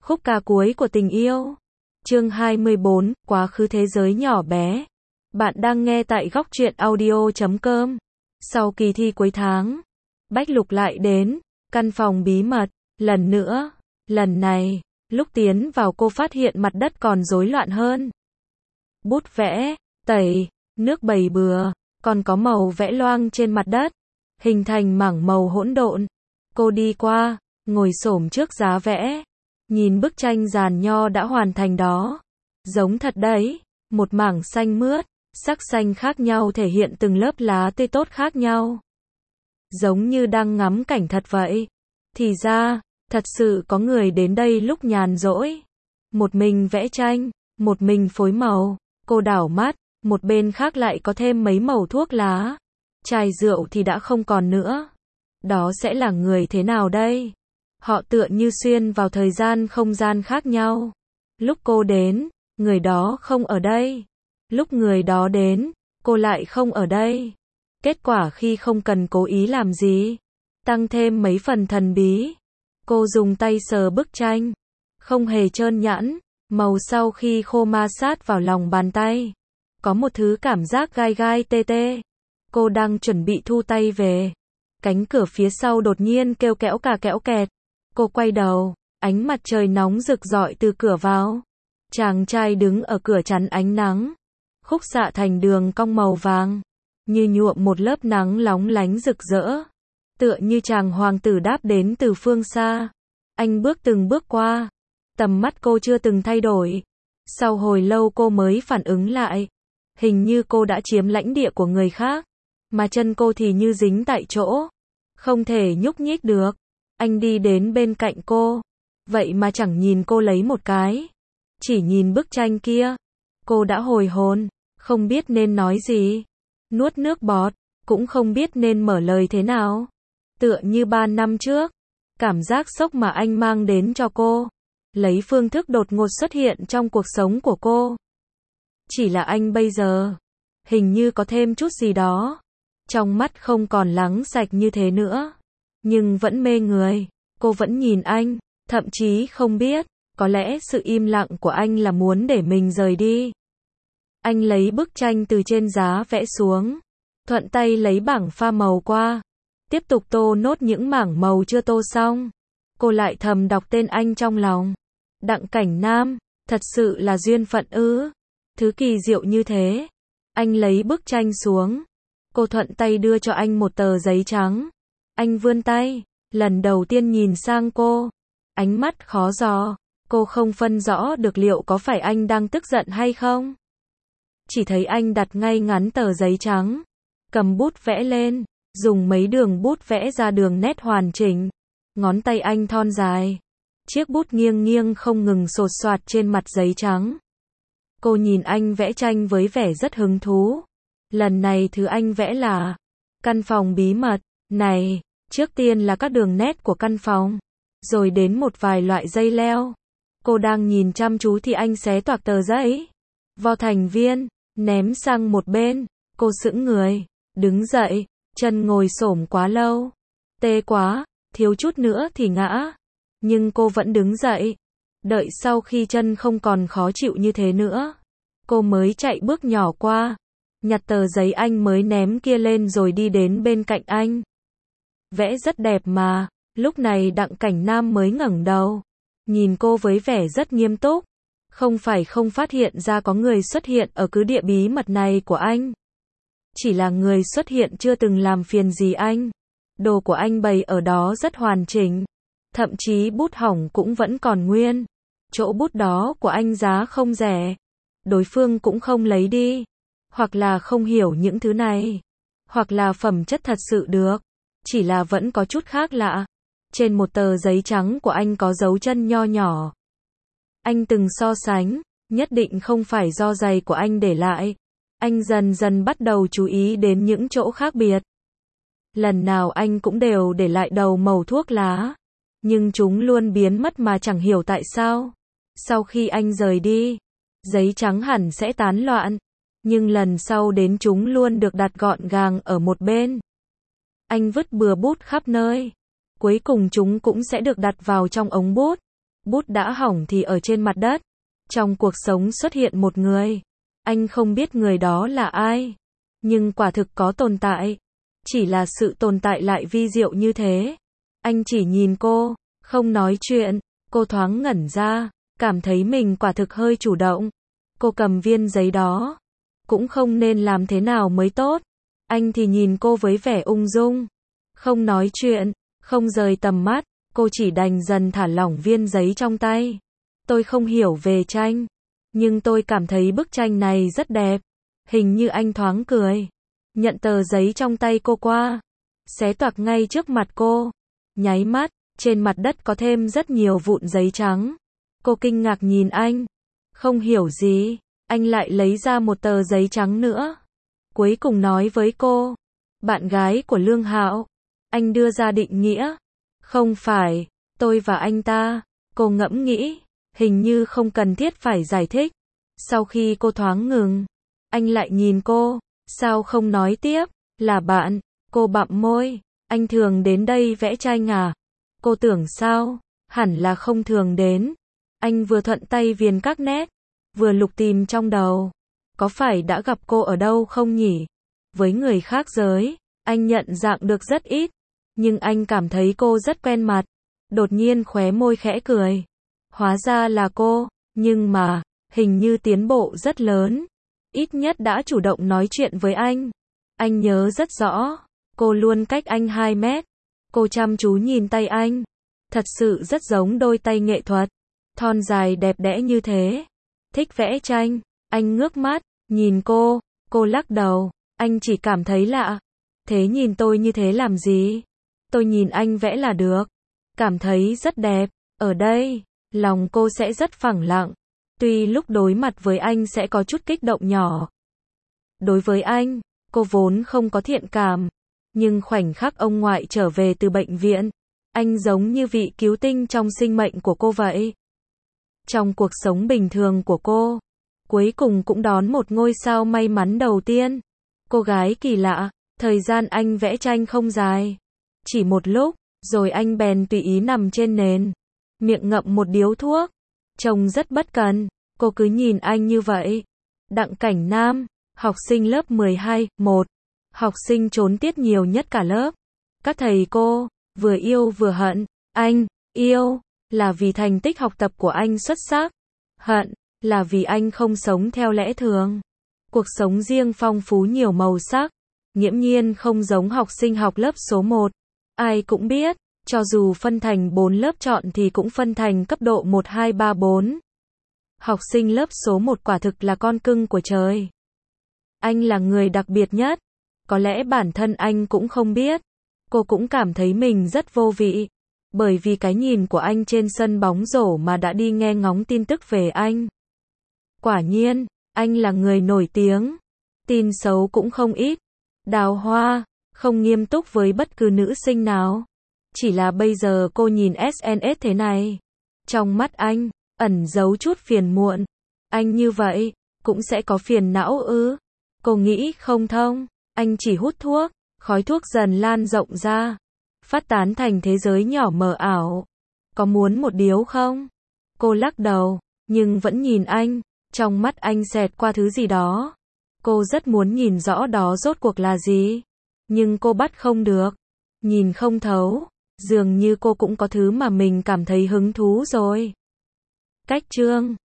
Khúc ca cuối của tình yêu. Chương 24, quá khứ thế giới nhỏ bé. Bạn đang nghe tại góc truyện audio.com. Sau kỳ thi cuối tháng, Bách Lục lại đến căn phòng bí mật lần nữa. Lần này, lúc tiến vào cô phát hiện mặt đất còn rối loạn hơn. Bút vẽ, tẩy, nước bầy bừa, còn có màu vẽ loang trên mặt đất, hình thành mảng màu hỗn độn. Cô đi qua, ngồi xổm trước giá vẽ, nhìn bức tranh giàn nho đã hoàn thành đó. Giống thật đấy, một mảng xanh mướt, sắc xanh khác nhau thể hiện từng lớp lá tươi tốt khác nhau. Giống như đang ngắm cảnh thật vậy. Thì ra, thật sự có người đến đây lúc nhàn rỗi. Một mình vẽ tranh, một mình phối màu, cô đảo mắt, một bên khác lại có thêm mấy mẩu thuốc lá. Chai rượu thì đã không còn nữa. Đó sẽ là người thế nào đây? Họ tựa như xuyên vào thời gian không gian khác nhau. Lúc cô đến, người đó không ở đây. Lúc người đó đến, cô lại không ở đây. Kết quả khi không cần cố ý làm gì, tăng thêm mấy phần thần bí. Cô dùng tay sờ bức tranh, không hề trơn nhẵn, màu sau khi khô ma sát vào lòng bàn tay. Có một thứ cảm giác gai gai tê tê. Cô đang chuẩn bị thu tay về. Cánh cửa phía sau đột nhiên kêu kẽo cả kẽo kẹt. Cô quay đầu, ánh mặt trời nóng rực rọi từ cửa vào. Chàng trai đứng ở cửa chắn ánh nắng. Khúc xạ thành đường cong màu vàng, như nhuộm một lớp nắng lóng lánh rực rỡ. Tựa như chàng hoàng tử đáp đến từ phương xa. Anh bước từng bước qua. Tầm mắt cô chưa từng thay đổi. Sau hồi lâu cô mới phản ứng lại. Hình như cô đã chiếm lãnh địa của người khác. Mà chân cô thì như dính tại chỗ. Không thể nhúc nhích được. Anh đi đến bên cạnh cô. Vậy mà chẳng nhìn cô lấy một cái. Chỉ nhìn bức tranh kia. Cô đã hồi hồn. Không biết nên nói gì. Nuốt nước bọt. Cũng không biết nên mở lời thế nào. Tựa như 3 năm trước. Cảm giác sốc mà anh mang đến cho cô. Lấy phương thức đột ngột xuất hiện trong cuộc sống của cô. Chỉ là anh bây giờ. Hình như có thêm chút gì đó. Trong mắt không còn lắng sạch như thế nữa. Nhưng vẫn mê người. Cô vẫn nhìn anh. Thậm chí không biết. Có lẽ sự im lặng của anh là muốn để mình rời đi. Anh lấy bức tranh từ trên giá vẽ xuống. Thuận tay lấy bảng pha màu qua. Tiếp tục tô nốt những mảng màu chưa tô xong. Cô lại thầm đọc tên anh trong lòng. Đặng Cảnh Nam. Thật sự là duyên phận ư? Thứ kỳ diệu như thế. Anh lấy bức tranh xuống. Cô thuận tay đưa cho anh một tờ giấy trắng. Anh vươn tay. Lần đầu tiên nhìn sang cô. Ánh mắt khó dò. Cô không phân rõ được liệu có phải anh đang tức giận hay không. Chỉ thấy anh đặt ngay ngắn tờ giấy trắng. Cầm bút vẽ lên. Dùng mấy đường bút vẽ ra đường nét hoàn chỉnh. Ngón tay anh thon dài. Chiếc bút nghiêng nghiêng không ngừng sột soạt trên mặt giấy trắng. Cô nhìn anh vẽ tranh với vẻ rất hứng thú. Lần này thứ anh vẽ là căn phòng bí mật. Này, trước tiên là các đường nét của căn phòng. Rồi đến một vài loại dây leo. Cô đang nhìn chăm chú thì anh xé toạc tờ giấy. Vo thành viên, ném sang một bên. Cô sững người, đứng dậy, chân ngồi xổm quá lâu. Tê quá, thiếu chút nữa thì ngã. Nhưng cô vẫn đứng dậy. Đợi sau khi chân không còn khó chịu như thế nữa. Cô mới chạy bước nhỏ qua. Nhặt tờ giấy anh mới ném kia lên rồi đi đến bên cạnh anh. Vẽ rất đẹp mà. Lúc này Đặng Cảnh Nam mới ngẩng đầu. Nhìn cô với vẻ rất nghiêm túc. Không phải không phát hiện ra có người xuất hiện ở cứ địa bí mật này của anh. Chỉ là người xuất hiện chưa từng làm phiền gì anh. Đồ của anh bày ở đó rất hoàn chỉnh. Thậm chí bút hỏng cũng vẫn còn nguyên. Chỗ bút đó của anh giá không rẻ. Đối phương cũng không lấy đi. Hoặc là không hiểu những thứ này. Hoặc là phẩm chất thật sự được. Chỉ là vẫn có chút khác lạ. Trên một tờ giấy trắng của anh có dấu chân nho nhỏ. Anh từng so sánh. Nhất định không phải do giày của anh để lại. Anh dần dần bắt đầu chú ý đến những chỗ khác biệt. Lần nào anh cũng đều để lại đầu mẩu thuốc lá. Nhưng chúng luôn biến mất mà chẳng hiểu tại sao. Sau khi anh rời đi, giấy trắng hẳn sẽ tán loạn. Nhưng lần sau đến chúng luôn được đặt gọn gàng ở một bên. Anh vứt bừa bút khắp nơi. Cuối cùng chúng cũng sẽ được đặt vào trong ống bút. Bút đã hỏng thì ở trên mặt đất. Trong cuộc sống xuất hiện một người. Anh không biết người đó là ai. Nhưng quả thực có tồn tại. Chỉ là sự tồn tại lại vi diệu như thế. Anh chỉ nhìn cô, không nói chuyện. Cô thoáng ngẩn ra, cảm thấy mình quả thực hơi chủ động. Cô cầm viên giấy đó. Cũng không nên làm thế nào mới tốt. Anh thì nhìn cô với vẻ ung dung. Không nói chuyện, không rời tầm mắt. Cô chỉ đành dần thả lỏng viên giấy trong tay. Tôi không hiểu về tranh. Nhưng tôi cảm thấy bức tranh này rất đẹp. Hình như anh thoáng cười. Nhận tờ giấy trong tay cô qua. Xé toạc ngay trước mặt cô. Nháy mắt, trên mặt đất có thêm rất nhiều vụn giấy trắng. Cô kinh ngạc nhìn anh. Không hiểu gì. Anh lại lấy ra một tờ giấy trắng nữa. Cuối cùng nói với cô. Bạn gái của Lương Hạo. Anh đưa ra định nghĩa. Không phải, tôi và anh ta. Cô ngẫm nghĩ. Hình như không cần thiết phải giải thích. Sau khi cô thoáng ngừng, anh lại nhìn cô. Sao không nói tiếp? Là bạn. Cô bặm môi. Anh thường đến đây vẽ tranh à? Cô tưởng sao? Hẳn là không thường đến. Anh vừa thuận tay viền các nét, vừa lục tìm trong đầu. Có phải đã gặp cô ở đâu không nhỉ? Với người khác giới, anh nhận dạng được rất ít. Nhưng anh cảm thấy cô rất quen mặt. Đột nhiên khóe môi khẽ cười. Hóa ra là cô. Nhưng mà, hình như tiến bộ rất lớn. Ít nhất đã chủ động nói chuyện với anh. Anh nhớ rất rõ. Cô luôn cách anh 2 mét. Cô chăm chú nhìn tay anh. Thật sự rất giống đôi tay nghệ thuật. Thon dài đẹp đẽ như thế. Thích vẽ tranh. Anh ngước mắt, nhìn cô. Cô lắc đầu. Anh chỉ cảm thấy lạ. Thế nhìn tôi như thế làm gì? Tôi nhìn anh vẽ là được. Cảm thấy rất đẹp. Ở đây, lòng cô sẽ rất phẳng lặng. Tuy lúc đối mặt với anh sẽ có chút kích động nhỏ. Đối với anh, cô vốn không có thiện cảm. Nhưng khoảnh khắc ông ngoại trở về từ bệnh viện, anh giống như vị cứu tinh trong sinh mệnh của cô vậy. Trong cuộc sống bình thường của cô, cuối cùng cũng đón một ngôi sao may mắn đầu tiên. Cô gái kỳ lạ, thời gian anh vẽ tranh không dài. Chỉ một lúc, rồi anh bèn tùy ý nằm trên nền. Miệng ngậm một điếu thuốc. Trông rất bất cần, cô cứ nhìn anh như vậy. Đặng Cảnh Nam, học sinh lớp 12, 1. Học sinh trốn tiết nhiều nhất cả lớp. Các thầy cô, vừa yêu vừa hận. Anh, yêu, là vì thành tích học tập của anh xuất sắc. Hận, là vì anh không sống theo lẽ thường. Cuộc sống riêng phong phú nhiều màu sắc. Nghiễm nhiên không giống học sinh học lớp số 1. Ai cũng biết, cho dù phân thành 4 lớp chọn thì cũng phân thành cấp độ 1, 2, 3, 4. Học sinh lớp số 1 quả thực là con cưng của trời. Anh là người đặc biệt nhất. Có lẽ bản thân anh cũng không biết. Cô cũng cảm thấy mình rất vô vị. Bởi vì cái nhìn của anh trên sân bóng rổ mà đã đi nghe ngóng tin tức về anh. Quả nhiên, anh là người nổi tiếng. Tin xấu cũng không ít. Đào hoa, không nghiêm túc với bất cứ nữ sinh nào. Chỉ là bây giờ cô nhìn SNS thế này. Trong mắt anh, ẩn giấu chút phiền muộn. Anh như vậy, cũng sẽ có phiền não ư? Cô nghĩ không thông. Anh chỉ hút thuốc, khói thuốc dần lan rộng ra. Phát tán thành thế giới nhỏ mờ ảo. Có muốn một điếu không? Cô lắc đầu, nhưng vẫn nhìn anh. Trong mắt anh xẹt qua thứ gì đó. Cô rất muốn nhìn rõ đó rốt cuộc là gì. Nhưng cô bắt không được. Nhìn không thấu. Dường như cô cũng có thứ mà mình cảm thấy hứng thú rồi. Cách chương